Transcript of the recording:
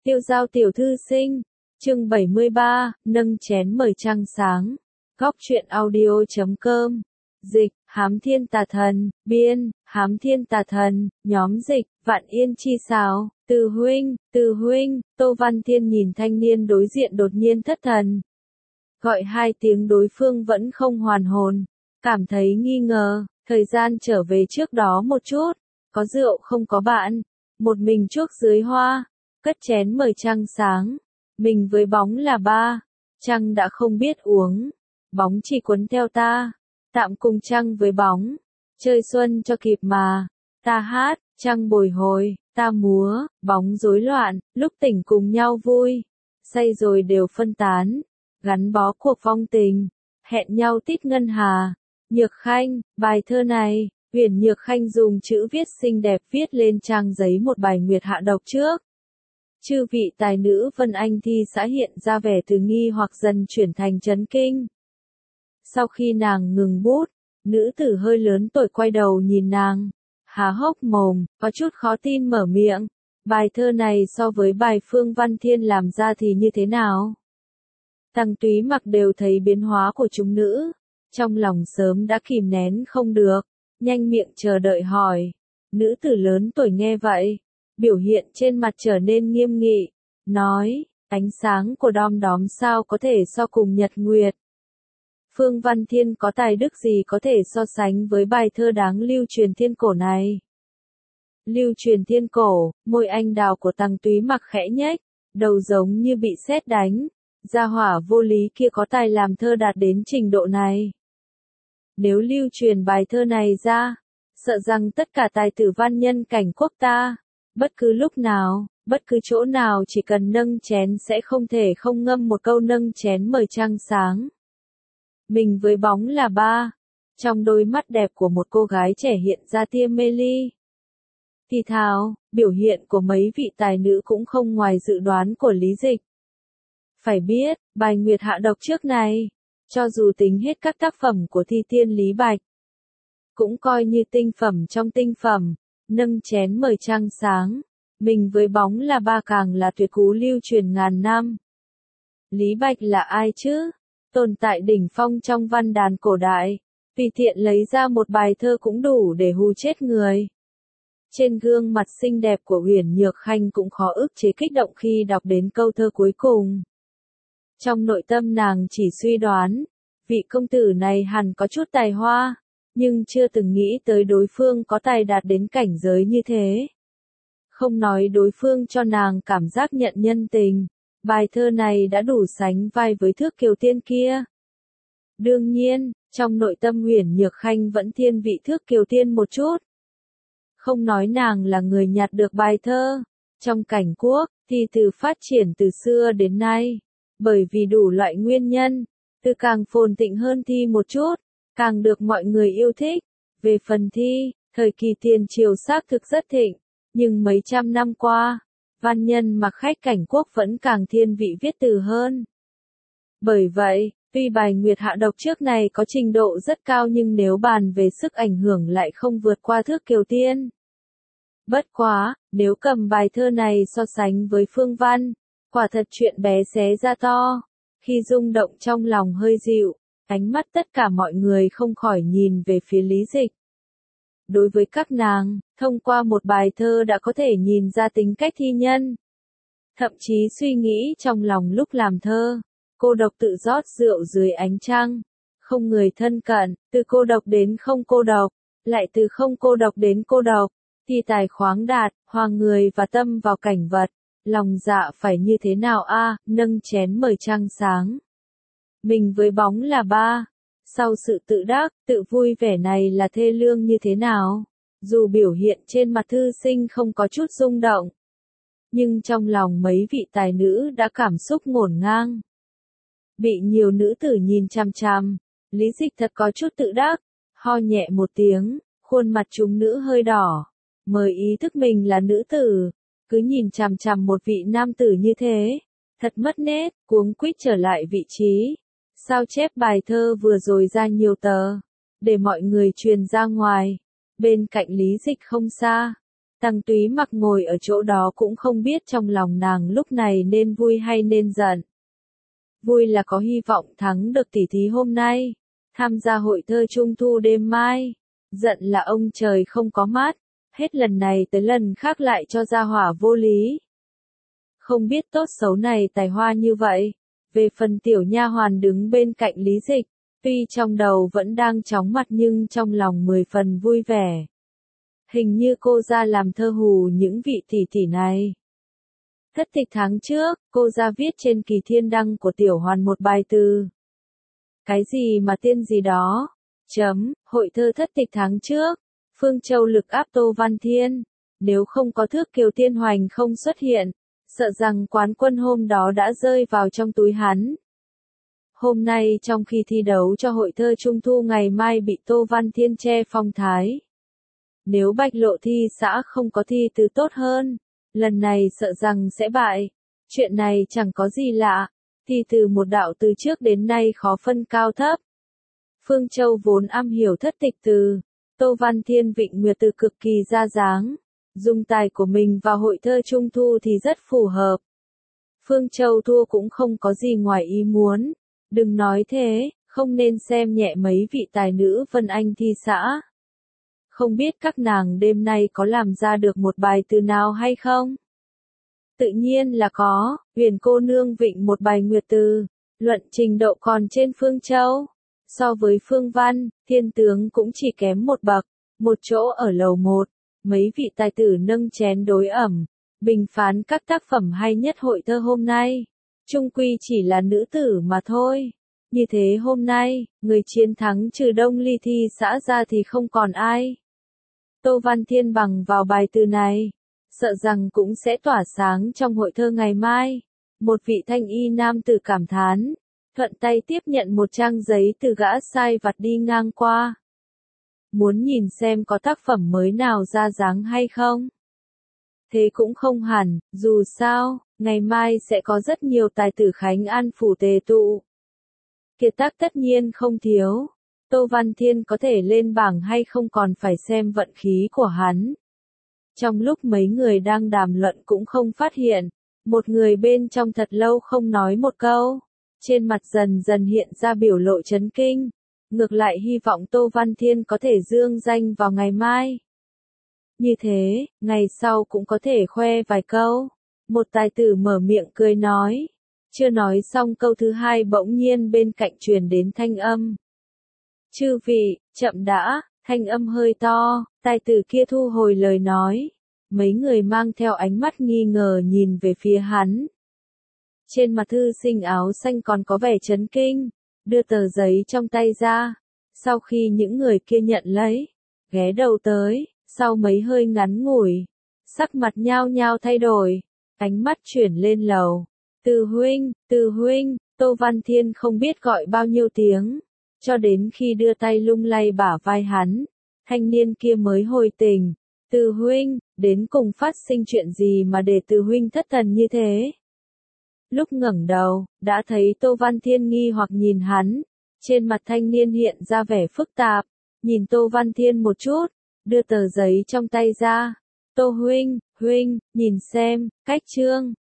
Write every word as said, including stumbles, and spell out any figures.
Tiêu giao tiểu thư sinh, chương bảy mươi ba, nâng chén mời trăng sáng. Góc truyện audio chấm com. Dịch, Hám Thiên Tà Thần, biên, Hám Thiên Tà Thần, nhóm dịch, Vạn Yên Chi Sào, Từ huynh, Từ huynh, Tô Văn Thiên nhìn thanh niên đối diện đột nhiên thất thần. Gọi hai tiếng đối phương vẫn không hoàn hồn, cảm thấy nghi ngờ, thời gian trở về trước đó một chút, có rượu không có bạn, một mình chuốc dưới hoa, cất chén mời trăng sáng, mình với bóng là ba, trăng đã không biết uống, bóng chỉ cuốn theo ta, tạm cùng trăng với bóng, chơi xuân cho kịp mà, ta hát, trăng bồi hồi, ta múa, bóng rối loạn, lúc tỉnh cùng nhau vui, say rồi đều phân tán, gắn bó cuộc vong tình, hẹn nhau tít ngân hà. Nhược Khanh, bài thơ này, Huyền Nhược Khanh dùng chữ viết xinh đẹp viết lên trang giấy một bài nguyệt hạ độc trước. Chư vị tài nữ Vân Anh thi xã hiện ra vẻ từ nghi hoặc dần chuyển thành chấn kinh. Sau khi nàng ngừng bút, nữ tử hơi lớn tuổi quay đầu nhìn nàng, há hốc mồm, có chút khó tin mở miệng. Bài thơ này so với bài Phương Văn Thiên làm ra thì như thế nào? Tăng Túy Mặc đều thấy biến hóa của chúng nữ, trong lòng sớm đã kìm nén không được, nhanh miệng chờ đợi hỏi. Nữ tử lớn tuổi nghe vậy, biểu hiện trên mặt trở nên nghiêm nghị, nói, ánh sáng của đom đóm sao có thể so cùng nhật nguyệt. Phương Văn Thiên có tài đức gì có thể so sánh với bài thơ đáng lưu truyền thiên cổ này? Lưu truyền thiên cổ, môi anh đào của Tăng Túy Mặc khẽ nhếch, đầu giống như bị sét đánh, gia hỏa vô lý kia có tài làm thơ đạt đến trình độ này. Nếu lưu truyền bài thơ này ra, sợ rằng tất cả tài tử văn nhân cảnh quốc ta, bất cứ lúc nào, bất cứ chỗ nào chỉ cần nâng chén sẽ không thể không ngâm một câu nâng chén mời trăng sáng. Mình với bóng là ba, trong đôi mắt đẹp của một cô gái trẻ hiện ra tia mê ly. Thì thào, biểu hiện của mấy vị tài nữ cũng không ngoài dự đoán của Lý Dịch. Phải biết, bài nguyệt hạ độc trước này, cho dù tính hết các tác phẩm của thi tiên Lý Bạch, cũng coi như tinh phẩm trong tinh phẩm, nâng chén mời trăng sáng, mình với bóng là ba càng là tuyệt cú lưu truyền ngàn năm. Lý Bạch là ai chứ? Tồn tại đỉnh phong trong văn đàn cổ đại, tùy tiện lấy ra một bài thơ cũng đủ để hù chết người. Trên gương mặt xinh đẹp của Huyền Nhược Khanh cũng khó ức chế kích động khi đọc đến câu thơ cuối cùng. Trong nội tâm nàng chỉ suy đoán, vị công tử này hẳn có chút tài hoa, nhưng chưa từng nghĩ tới đối phương có tài đạt đến cảnh giới như thế. Không nói đối phương cho nàng cảm giác nhận nhân tình, bài thơ này đã đủ sánh vai với thước kiều tiên kia. Đương nhiên, trong nội tâm Huyền Nhược Khanh vẫn thiên vị thước kiều tiên một chút. Không nói nàng là người nhặt được bài thơ, trong cảnh quốc, thì từ phát triển từ xưa đến nay. Bởi vì đủ loại nguyên nhân, từ càng phồn thịnh hơn thi một chút, càng được mọi người yêu thích. Về phần thi, thời kỳ tiền triều xác thực rất thịnh, nhưng mấy trăm năm qua, văn nhân mặc khách cảnh quốc vẫn càng thiên vị viết từ hơn. Bởi vậy, tuy bài nguyệt hạ độc trước này có trình độ rất cao nhưng nếu bàn về sức ảnh hưởng lại không vượt qua thước kiều tiên. Bất quá, nếu cầm bài thơ này so sánh với Phương Văn, quả thật chuyện bé xé ra to. Khi rung động trong lòng hơi dịu, ánh mắt tất cả mọi người không khỏi nhìn về phía Lý Dịch. Đối với các nàng, thông qua một bài thơ đã có thể nhìn ra tính cách thi nhân. Thậm chí suy nghĩ trong lòng lúc làm thơ, cô độc tự rót rượu dưới ánh trăng, không người thân cận, từ cô độc đến không cô độc, lại từ không cô độc đến cô độc, thi tài khoáng đạt, hòa người và tâm vào cảnh vật. Lòng dạ phải như thế nào a? À, nâng chén mời trăng sáng. Mình với bóng là ba. Sau sự tự đắc, tự vui vẻ này là thê lương như thế nào? Dù biểu hiện trên mặt thư sinh không có chút rung động, nhưng trong lòng mấy vị tài nữ đã cảm xúc ngổn ngang. Bị nhiều nữ tử nhìn chằm chằm, Lý Dịch thật có chút tự đắc, ho nhẹ một tiếng, khuôn mặt chúng nữ hơi đỏ, mới ý thức mình là nữ tử. Cứ nhìn chằm chằm một vị nam tử như thế, thật mất nét, cuống quýt trở lại vị trí. Sao chép bài thơ vừa rồi ra nhiều tờ, để mọi người truyền ra ngoài. Bên cạnh Lý Dịch không xa, Tăng Túy Mặc ngồi ở chỗ đó cũng không biết trong lòng nàng lúc này nên vui hay nên giận. Vui là có hy vọng thắng được tỷ thí hôm nay, tham gia hội thơ trung thu đêm mai. Giận là ông trời không có mắt, hết lần này tới lần khác lại cho ra hỏa vô lý. Không biết tốt xấu này tài hoa như vậy. Về phần tiểu nha hoàn đứng bên cạnh Lý Dịch, tuy trong đầu vẫn đang chóng mặt nhưng trong lòng mười phần vui vẻ. Hình như cô ra làm thơ hù những vị tỷ tỷ này. Thất tịch tháng trước, cô ra viết trên kỳ thiên đăng của tiểu hoàn một bài từ. Cái gì mà tiên gì đó. Chấm, hội thơ thất tịch tháng trước. Phương Châu lực áp Tô Văn Thiên. Nếu không có thước kiều tiên hoành không xuất hiện, sợ rằng quán quân hôm đó đã rơi vào trong túi hắn. Hôm nay trong khi thi đấu cho hội thơ trung thu ngày mai bị Tô Văn Thiên che phong thái. Nếu Bạch Lộ thi xã không có thi từ tốt hơn, lần này sợ rằng sẽ bại. Chuyện này chẳng có gì lạ, thi từ một đạo từ trước đến nay khó phân cao thấp. Phương Châu vốn am hiểu thất tịch từ, Tô Văn Thiên vịnh nguyệt từ cực kỳ ra dáng. Dùng tài của mình vào hội thơ trung thu thì rất phù hợp. Phương Châu thua cũng không có gì ngoài ý muốn. Đừng nói thế, không nên xem nhẹ mấy vị tài nữ Vân Anh thi xã. Không biết các nàng đêm nay có làm ra được một bài từ nào hay không? Tự nhiên là có, Huyền cô nương vịnh một bài nguyệt từ, luận trình độ còn trên Phương Châu. So với Phương Văn, Thiên tướng cũng chỉ kém một bậc, một chỗ ở lầu một. Mấy vị tài tử nâng chén đối ẩm, bình phán các tác phẩm hay nhất hội thơ hôm nay. Chung quy chỉ là nữ tử mà thôi. Như thế hôm nay, người chiến thắng trừ Đông Ly thi xã ra thì không còn ai. Tô Văn Thiên bằng vào bài từ này, sợ rằng cũng sẽ tỏa sáng trong hội thơ ngày mai. Một vị thanh y nam tử cảm thán, thuận tay tiếp nhận một trang giấy từ gã sai vặt đi ngang qua. Muốn nhìn xem có tác phẩm mới nào ra dáng hay không? Thế cũng không hẳn, dù sao, ngày mai sẽ có rất nhiều tài tử Khánh An phủ tề tụ. Kiệt tác tất nhiên không thiếu. Tô Văn Thiên có thể lên bảng hay không còn phải xem vận khí của hắn. Trong lúc mấy người đang đàm luận cũng không phát hiện, một người bên trong thật lâu không nói một câu. Trên mặt dần dần hiện ra biểu lộ chấn kinh. Ngược lại hy vọng Tô Văn Thiên có thể dương danh vào ngày mai. Như thế, ngày sau cũng có thể khoe vài câu. Một tài tử mở miệng cười nói. Chưa nói xong câu thứ hai bỗng nhiên bên cạnh truyền đến thanh âm. Chư vị, chậm đã, thanh âm hơi to, tài tử kia thu hồi lời nói. Mấy người mang theo ánh mắt nghi ngờ nhìn về phía hắn. Trên mặt thư sinh áo xanh còn có vẻ chấn kinh. Đưa tờ giấy trong tay ra. Sau khi những người kia nhận lấy, ghé đầu tới, sau mấy hơi ngắn ngủi, sắc mặt nhao nhao thay đổi, ánh mắt chuyển lên lầu. Từ huynh, từ huynh, Tô Văn Thiên không biết gọi bao nhiêu tiếng, cho đến khi đưa tay lung lay bả vai hắn, thanh niên kia mới hồi tỉnh. Từ huynh, đến cùng phát sinh chuyện gì mà để từ huynh thất thần như thế? Lúc ngẩng đầu, đã thấy Tô Văn Thiên nghi hoặc nhìn hắn, trên mặt thanh niên hiện ra vẻ phức tạp, nhìn Tô Văn Thiên một chút, đưa tờ giấy trong tay ra. Tô huynh, huynh, nhìn xem, cách chương.